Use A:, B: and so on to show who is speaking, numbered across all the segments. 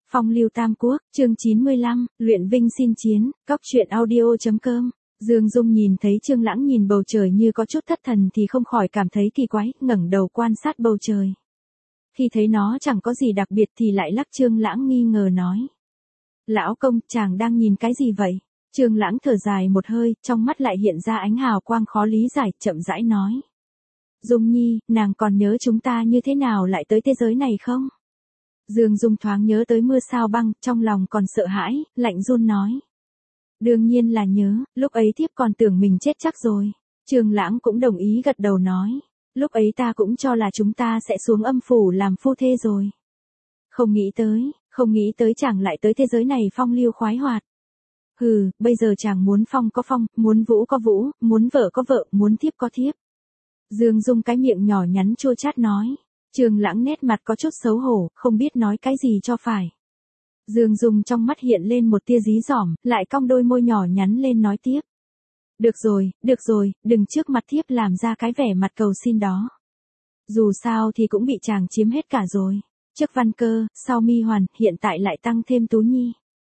A: Phong lưu tam quốc, chương 95, luyện vinh xin chiến, cóc truyện audio.com. Dương Dung nhìn thấy Trương Lãng nhìn bầu trời như có chút thất thần thì không khỏi cảm thấy kỳ quái, ngẩng đầu quan sát bầu trời. Khi thấy nó chẳng có gì đặc biệt thì lại lắc Trương Lãng nghi ngờ nói. Lão công, chàng đang nhìn cái gì vậy? Trương Lãng thở dài một hơi, trong mắt lại hiện ra ánh hào quang khó lý giải, chậm rãi nói. Dung Nhi, nàng còn nhớ chúng ta như thế nào lại tới thế giới này không? Dương Dung thoáng nhớ tới mưa sao băng, trong lòng còn sợ hãi, lạnh run nói. Đương nhiên là nhớ, lúc ấy thiếp còn tưởng mình chết chắc rồi. Trương Lãng cũng đồng ý gật đầu nói. Lúc ấy ta cũng cho là chúng ta sẽ xuống âm phủ làm phu thê rồi. Không nghĩ tới chàng lại tới thế giới này phong lưu khoái hoạt. Hừ, bây giờ chàng muốn phong có phong, muốn vũ có vũ, muốn vợ có vợ, muốn thiếp có thiếp. Dương Dung cái miệng nhỏ nhắn chua chát nói. Trương Lãng nét mặt có chút xấu hổ, không biết nói cái gì cho phải. Dương Dung trong mắt hiện lên một tia dí dỏm, lại cong đôi môi nhỏ nhắn lên nói tiếp. Được rồi, đừng trước mặt thiếp làm ra cái vẻ mặt cầu xin đó. Dù sao thì cũng bị chàng chiếm hết cả rồi. Trước Văn Cơ, sau Mi Hoàn, hiện tại lại tăng thêm Tú Nhi.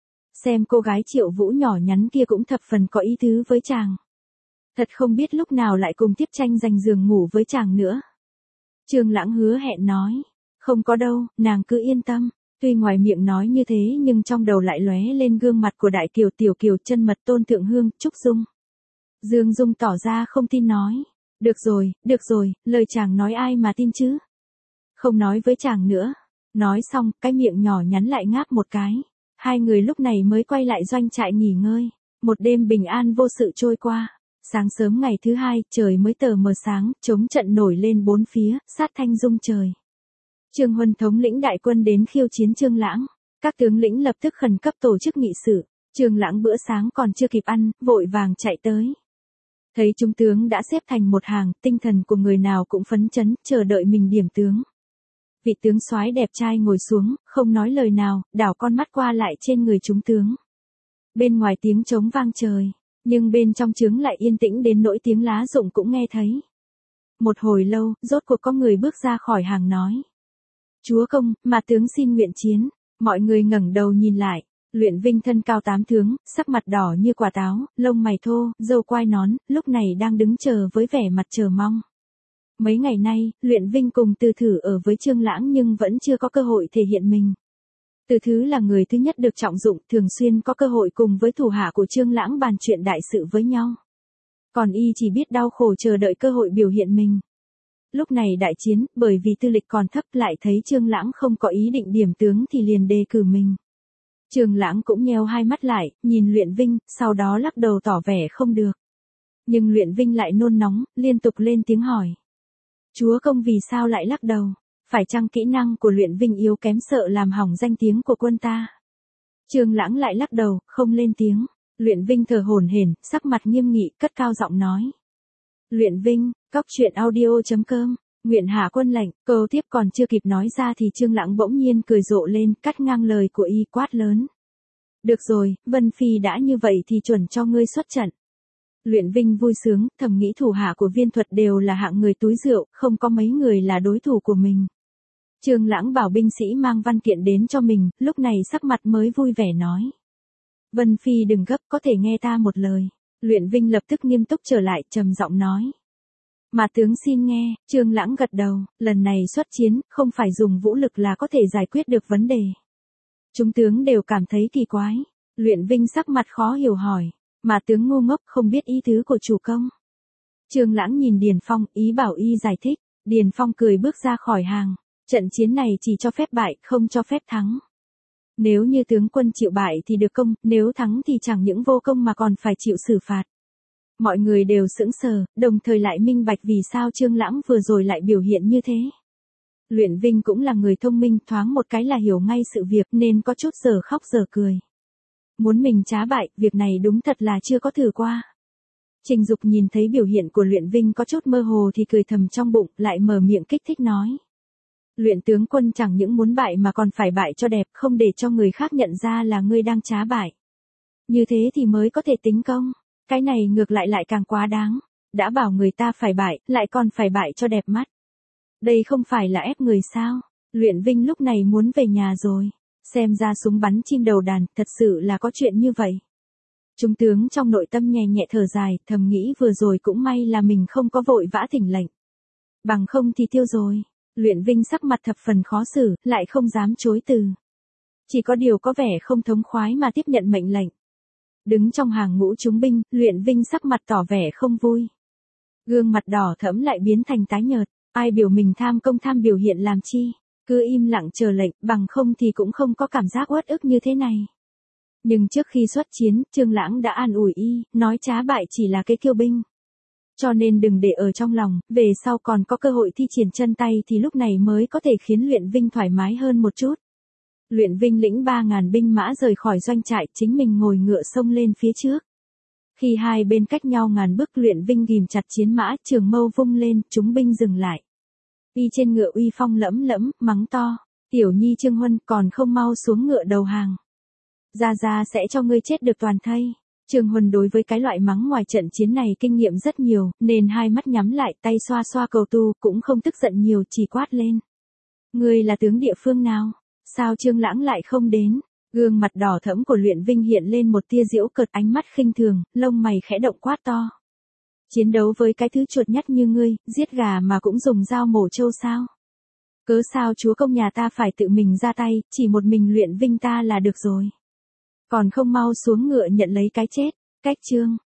A: Xem cô gái Triệu Vũ nhỏ nhắn kia cũng thập phần có ý tứ với chàng. Thật không biết lúc nào lại cùng tiếp tranh giành giường ngủ với chàng nữa. Trương Lãng hứa hẹn nói. Không có đâu, nàng cứ yên tâm. Tuy ngoài miệng nói như thế nhưng trong đầu lại lóe lên gương mặt của đại kiều tiểu kiều chân mật Tôn Thượng Hương, Trúc Dung. Dương Dung tỏ ra không tin nói. Được rồi, lời chàng nói ai mà tin chứ. Không nói với chàng nữa. Nói xong, cái miệng nhỏ nhắn lại ngáp một cái. Hai người lúc này mới quay lại doanh trại nghỉ ngơi. Một đêm bình an vô sự trôi qua. Sáng sớm ngày thứ hai, trời mới tờ mờ sáng, chống trận nổi lên bốn phía, sát thanh rung trời. Trương Huân thống lĩnh đại quân đến khiêu chiến Trương Lãng. Các tướng lĩnh lập tức khẩn cấp tổ chức nghị sự. Trương Lãng bữa sáng còn chưa kịp ăn, vội vàng chạy tới. Thấy chúng tướng đã xếp thành một hàng, tinh thần của người nào cũng phấn chấn, chờ đợi mình điểm tướng. Vị tướng soái đẹp trai ngồi xuống, không nói lời nào, đảo con mắt qua lại trên người chúng tướng. Bên ngoài tiếng trống vang trời, nhưng bên trong trướng lại yên tĩnh đến nỗi tiếng lá rụng cũng nghe thấy. Một hồi lâu, rốt cuộc có người bước ra khỏi hàng nói. Chúa công, mà tướng xin nguyện chiến. Mọi người ngẩng đầu nhìn lại. Luyện Vinh thân cao 8 thước, sắc mặt đỏ như quả táo, lông mày thô, râu quai nón, lúc này đang đứng chờ với vẻ mặt chờ mong. Mấy ngày nay, Luyện Vinh cùng Từ Thử ở với Trương Lãng nhưng vẫn chưa có cơ hội thể hiện mình. Từ Thứ là người thứ nhất được trọng dụng, thường xuyên có cơ hội cùng với thủ hạ của Trương Lãng bàn chuyện đại sự với nhau. Còn y chỉ biết đau khổ chờ đợi cơ hội biểu hiện mình. Lúc này đại chiến, bởi vì tư lịch còn thấp lại thấy Trương Lãng không có ý định điểm tướng thì liền đề cử mình. Trương Lãng cũng nheo hai mắt lại, nhìn Luyện Vinh, sau đó lắc đầu tỏ vẻ không được. Nhưng Luyện Vinh lại nôn nóng, liên tục lên tiếng hỏi. Chúa công vì sao lại lắc đầu? Phải chăng kỹ năng của Luyện Vinh yếu kém sợ làm hỏng danh tiếng của quân ta? Trương Lãng lại lắc đầu, không lên tiếng. Luyện Vinh thở hổn hển, sắc mặt nghiêm nghị, cất cao giọng nói. Luyện Vinh, cóc truyện audio.com, nguyện hạ quân lệnh. Câu tiếp còn chưa kịp nói ra thì Trương Lãng bỗng nhiên cười rộ lên, cắt ngang lời của y, quát lớn. Được rồi, Vân Phi đã như vậy thì chuẩn cho ngươi xuất trận. Luyện Vinh vui sướng, thầm nghĩ thủ hạ của Viên Thuật đều là hạng người túi rượu, không có mấy người là đối thủ của mình. Trương Lãng bảo binh sĩ mang văn kiện đến cho mình, lúc này sắc mặt mới vui vẻ nói. Vân Phi đừng gấp, có thể nghe ta một lời. Luyện Vinh lập tức nghiêm túc trở lại, trầm giọng nói. Mà tướng xin nghe. Trương Lãng gật đầu, lần này xuất chiến, không phải dùng vũ lực là có thể giải quyết được vấn đề. Chúng tướng đều cảm thấy kỳ quái. Luyện Vinh sắc mặt khó hiểu hỏi. Mà tướng ngu ngốc không biết ý tứ của chủ công. Trương Lãng nhìn Điền Phong, ý bảo y giải thích. Điền Phong cười bước ra khỏi hàng. Trận chiến này chỉ cho phép bại, không cho phép thắng. Nếu như tướng quân chịu bại thì được công, nếu thắng thì chẳng những vô công mà còn phải chịu xử phạt. Mọi người đều sững sờ, đồng thời lại minh bạch vì sao Trương Lãng vừa rồi lại biểu hiện như thế. Luyện Vinh cũng là người thông minh, thoáng một cái là hiểu ngay sự việc nên có chút giờ khóc giờ cười. Muốn mình trá bại, việc này đúng thật là chưa có thử qua. Trình Dục nhìn thấy biểu hiện của Luyện Vinh có chút mơ hồ thì cười thầm trong bụng, lại mở miệng kích thích nói. Luyện tướng quân chẳng những muốn bại mà còn phải bại cho đẹp, không để cho người khác nhận ra là ngươi đang trá bại. Như thế thì mới có thể tính công. Cái này ngược lại càng quá đáng. Đã bảo người ta phải bại, lại còn phải bại cho đẹp mắt. Đây không phải là ép người sao? Luyện Vinh lúc này muốn về nhà rồi. Xem ra súng bắn chim đầu đàn, thật sự là có chuyện như vậy. Trung tướng trong nội tâm nhẹ nhẹ thở dài, thầm nghĩ vừa rồi cũng may là mình không có vội vã thỉnh lệnh. Bằng không thì tiêu rồi. Luyện Vinh sắc mặt thập phần khó xử, lại không dám chối từ. Chỉ có điều có vẻ không thống khoái mà tiếp nhận mệnh lệnh. Đứng trong hàng ngũ chúng binh, Luyện Vinh sắc mặt tỏ vẻ không vui. Gương mặt đỏ thẫm lại biến thành tái nhợt, ai biểu mình tham công tham biểu hiện làm chi, cứ im lặng chờ lệnh, bằng không thì cũng không có cảm giác uất ức như thế này. Nhưng trước khi xuất chiến, Trương Lãng đã an ủi y, nói trá bại chỉ là cái kiêu binh. Cho nên đừng để ở trong lòng, về sau còn có cơ hội thi triển chân tay thì lúc này mới có thể khiến Luyện Vinh thoải mái hơn một chút. Luyện Vinh lĩnh 3.000 binh mã rời khỏi doanh trại, chính mình ngồi ngựa xông lên phía trước. Khi hai bên cách nhau ngàn bước, Luyện Vinh ghìm chặt chiến mã, trường mâu vung lên, chúng binh dừng lại. Y trên ngựa uy phong lẫm lẫm, mắng to, tiểu nhi Trương Huân còn không mau xuống ngựa đầu hàng. Ra sẽ cho ngươi chết được toàn thây. Trương Huân đối với cái loại mắng ngoài trận chiến này kinh nghiệm rất nhiều, nên hai mắt nhắm lại, tay xoa xoa cầu tu, cũng không tức giận nhiều, chỉ quát lên. Ngươi là tướng địa phương nào? Sao Trương Lãng lại không đến? Gương mặt đỏ thẫm của Luyện Vinh hiện lên một tia giễu cợt, ánh mắt khinh thường, lông mày khẽ động, quát to. Chiến đấu với cái thứ chuột nhắt như ngươi, giết gà mà cũng dùng dao mổ trâu sao? Cớ sao chúa công nhà ta phải tự mình ra tay, chỉ một mình Luyện Vinh ta là được rồi. Còn không mau xuống ngựa nhận lấy cái chết. Cách Trương